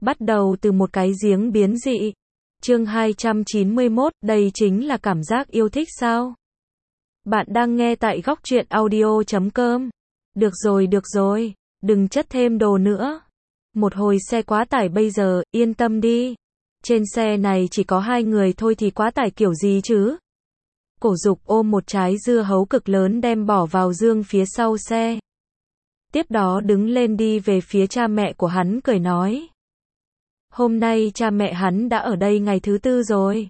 Bắt đầu từ một cái giếng biến dị. Chương 291, đây chính là cảm giác yêu thích sao? Bạn đang nghe tại góc truyện audio.com. Được rồi, đừng chất thêm đồ nữa. Một hồi xe quá tải bây giờ, yên tâm đi. Trên xe này chỉ có 2 người thôi thì quá tải kiểu gì chứ? Cổ Dục ôm một trái dưa hấu cực lớn đem bỏ vào dương phía sau xe. Tiếp đó đứng lên đi về phía cha mẹ của hắn cười nói. Hôm nay cha mẹ hắn đã ở đây ngày thứ 4 rồi.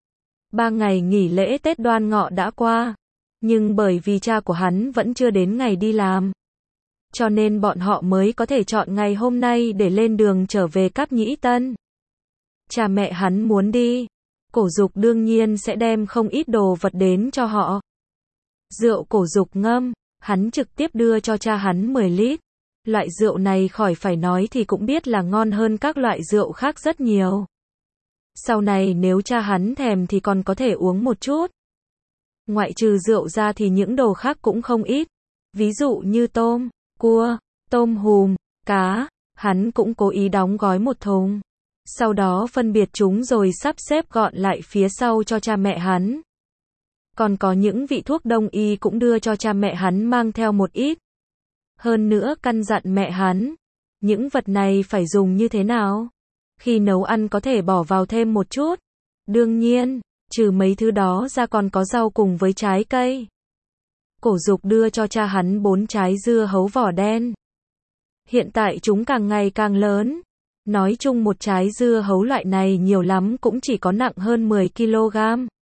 3 ngày nghỉ lễ Tết Đoan Ngọ đã qua. Nhưng bởi vì cha của hắn vẫn chưa đến ngày đi làm. Cho nên bọn họ mới có thể chọn ngày hôm nay để lên đường trở về Cáp Nhĩ Tân. Cha mẹ hắn muốn đi. Cổ Dục đương nhiên sẽ đem không ít đồ vật đến cho họ. Rượu Cổ Dục ngâm, hắn trực tiếp đưa cho cha hắn 10 lít. Loại rượu này khỏi phải nói thì cũng biết là ngon hơn các loại rượu khác rất nhiều. Sau này nếu cha hắn thèm thì còn có thể uống một chút. Ngoại trừ rượu ra thì những đồ khác cũng không ít. Ví dụ như tôm, cua, tôm hùm, cá, hắn cũng cố ý đóng gói một thùng. Sau đó phân biệt chúng rồi sắp xếp gọn lại phía sau cho cha mẹ hắn. Còn có những vị thuốc đông y cũng đưa cho cha mẹ hắn mang theo một ít. Hơn nữa căn dặn mẹ hắn, những vật này phải dùng như thế nào? Khi nấu ăn có thể bỏ vào thêm một chút. Đương nhiên, trừ mấy thứ đó ra còn có rau cùng với trái cây. Cổ Dục đưa cho cha hắn 4 trái dưa hấu vỏ đen. Hiện tại chúng càng ngày càng lớn. Nói chung một trái dưa hấu loại này nhiều lắm cũng chỉ có nặng hơn 10 kg.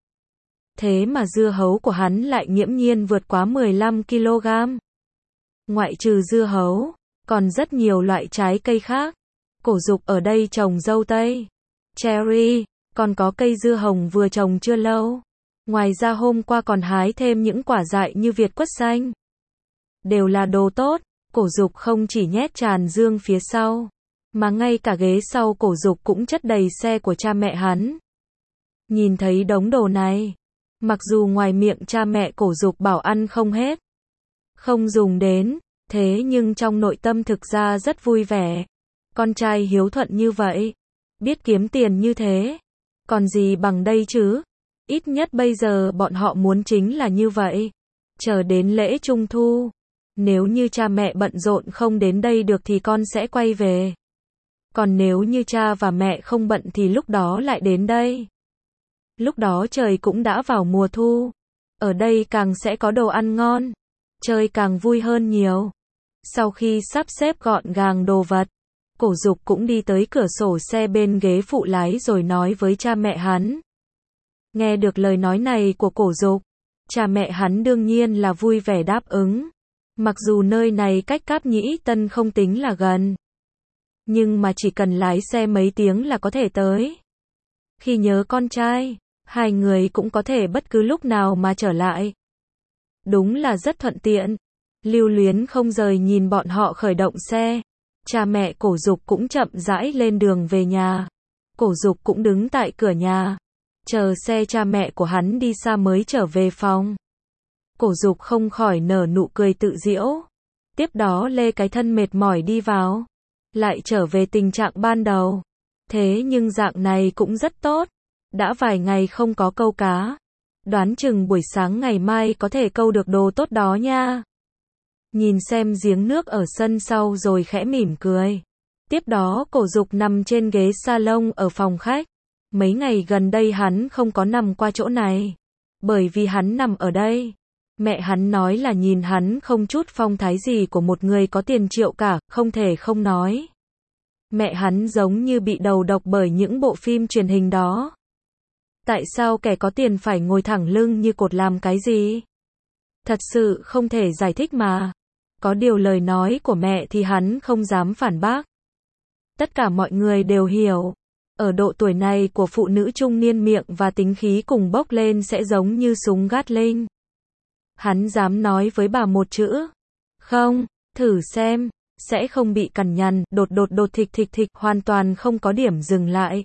Thế mà dưa hấu của hắn lại nghiễm nhiên vượt quá 15 kg. Ngoại trừ dưa hấu, còn rất nhiều loại trái cây khác. Cổ Dục ở đây trồng dâu tây, cherry, còn có cây dưa hồng vừa trồng chưa lâu. Ngoài ra hôm qua còn hái thêm những quả dại như Việt quất xanh. Đều là đồ tốt, Cổ Dục không chỉ nhét tràn dương phía sau, mà ngay cả ghế sau Cổ Dục cũng chất đầy xe của cha mẹ hắn. Nhìn thấy đống đồ này, mặc dù ngoài miệng cha mẹ Cổ Dục bảo ăn không hết, không dùng đến, thế nhưng trong nội tâm thực ra rất vui vẻ. Con trai hiếu thuận như vậy, biết kiếm tiền như thế, còn gì bằng đây chứ? Ít nhất bây giờ bọn họ muốn chính là như vậy. Chờ đến lễ Trung Thu, nếu như cha mẹ bận rộn không đến đây được thì con sẽ quay về. Còn nếu như cha và mẹ không bận thì lúc đó lại đến đây. Lúc đó trời cũng đã vào mùa thu. Ở đây càng sẽ có đồ ăn ngon. Chơi càng vui hơn nhiều. Sau khi sắp xếp gọn gàng đồ vật, Cổ Dục cũng đi tới cửa sổ xe bên ghế phụ lái rồi nói với cha mẹ hắn. Nghe được lời nói này của Cổ Dục, cha mẹ hắn đương nhiên là vui vẻ đáp ứng. Mặc dù nơi này cách Cáp Nhĩ Tân không tính là gần, nhưng mà chỉ cần lái xe mấy tiếng là có thể tới. Khi nhớ con trai, 2 người cũng có thể bất cứ lúc nào mà trở lại. Đúng là rất thuận tiện. Lưu luyến không rời nhìn bọn họ khởi động xe. Cha mẹ Cổ Dục cũng chậm rãi lên đường về nhà. Cổ Dục cũng đứng tại cửa nhà, chờ xe cha mẹ của hắn đi xa mới trở về phòng. Cổ Dục không khỏi nở nụ cười tự giễu. Tiếp đó lê cái thân mệt mỏi đi vào. Lại trở về tình trạng ban đầu. Thế nhưng dạng này cũng rất tốt. Đã vài ngày không có câu cá. Đoán chừng buổi sáng ngày mai có thể câu được đồ tốt đó nha. Nhìn xem giếng nước ở sân sau rồi khẽ mỉm cười. Tiếp đó Cổ Dục nằm trên ghế salon ở phòng khách. Mấy ngày gần đây hắn không có nằm qua chỗ này. Bởi vì hắn nằm ở đây, mẹ hắn nói là nhìn hắn không chút phong thái gì của một người có tiền triệu cả, không thể không nói. Mẹ hắn giống như bị đầu độc bởi những bộ phim truyền hình đó. Tại sao kẻ có tiền phải ngồi thẳng lưng như cột làm cái gì? Thật sự không thể giải thích mà. Có điều lời nói của mẹ thì hắn không dám phản bác. Tất cả mọi người đều hiểu. Ở độ tuổi này của phụ nữ trung niên miệng và tính khí cùng bốc lên sẽ giống như súng Gatling. Hắn dám nói với bà một chữ. Không, thử xem, sẽ không bị cằn nhằn, đột thịch, hoàn toàn không có điểm dừng lại.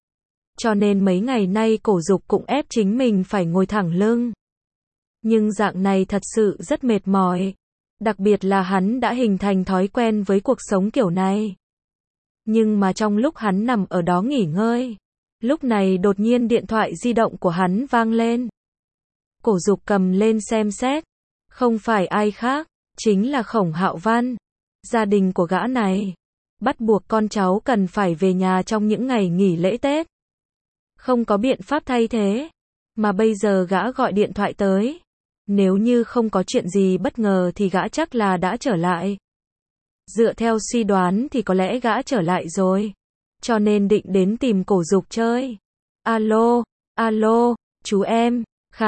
Cho nên mấy ngày nay Cổ Dục cũng ép chính mình phải ngồi thẳng lưng. Nhưng dạng này thật sự rất mệt mỏi. Đặc biệt là hắn đã hình thành thói quen với cuộc sống kiểu này. Nhưng mà trong lúc hắn nằm ở đó nghỉ ngơi, lúc này đột nhiên điện thoại di động của hắn vang lên. Cổ Dục cầm lên xem xét, không phải ai khác, chính là Khổng Hạo Văn. Gia đình của gã này bắt buộc con cháu cần phải về nhà trong những ngày nghỉ lễ Tết. Không có biện pháp thay thế, mà bây giờ gã gọi điện thoại tới. Nếu như không có chuyện gì bất ngờ thì gã chắc là đã trở lại. Dựa theo suy đoán thì có lẽ gã trở lại rồi. Cho nên định đến tìm Cổ Dục chơi. Alo, alo, chú em,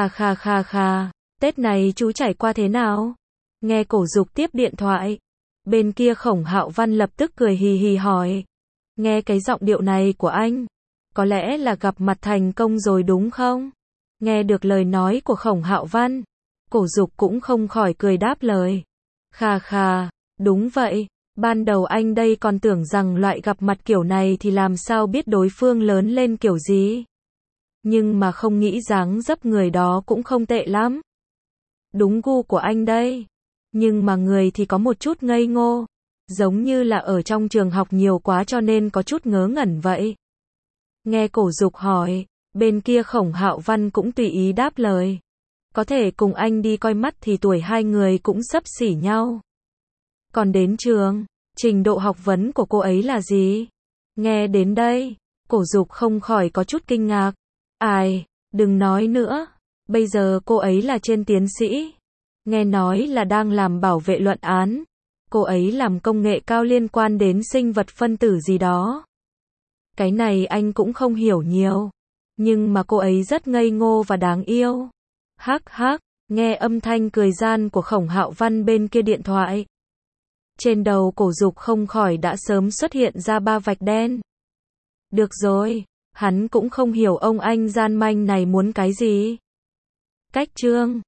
khà, Tết này chú trải qua thế nào? Nghe Cổ Dục tiếp điện thoại. Bên kia Khổng Hạo Văn lập tức cười hì hì hỏi. Nghe cái giọng điệu này của anh, có lẽ là gặp mặt thành công rồi đúng không? Nghe được lời nói của Khổng Hạo Văn, Cổ Dục cũng không khỏi cười đáp lời. Khà, đúng vậy, ban đầu anh đây còn tưởng rằng loại gặp mặt kiểu này thì làm sao biết đối phương lớn lên kiểu gì. Nhưng mà không nghĩ dáng dấp người đó cũng không tệ lắm. Đúng gu của anh đây. Nhưng mà người thì có một chút ngây ngô. Giống như là ở trong trường học nhiều quá cho nên có chút ngớ ngẩn vậy. Nghe Cổ Dục hỏi, bên kia Khổng Hạo Văn cũng tùy ý đáp lời. Có thể cùng anh đi coi mắt thì tuổi hai người cũng xấp xỉ nhau. Còn đến trường, trình độ học vấn của cô ấy là gì? Nghe đến đây, Cổ Dục không khỏi có chút kinh ngạc. Ai, đừng nói nữa, bây giờ cô ấy là trên tiến sĩ. Nghe nói là đang làm bảo vệ luận án. Cô ấy làm công nghệ cao liên quan đến sinh vật phân tử gì đó. Cái này anh cũng không hiểu nhiều. Nhưng mà cô ấy rất ngây ngô và đáng yêu. Hắc, nghe âm thanh cười gian của Khổng Hạo Văn bên kia điện thoại. Trên đầu Cổ Dục không khỏi đã sớm xuất hiện ra 3 vạch đen. Được rồi, hắn cũng không hiểu ông anh gian manh này muốn cái gì. Cách chương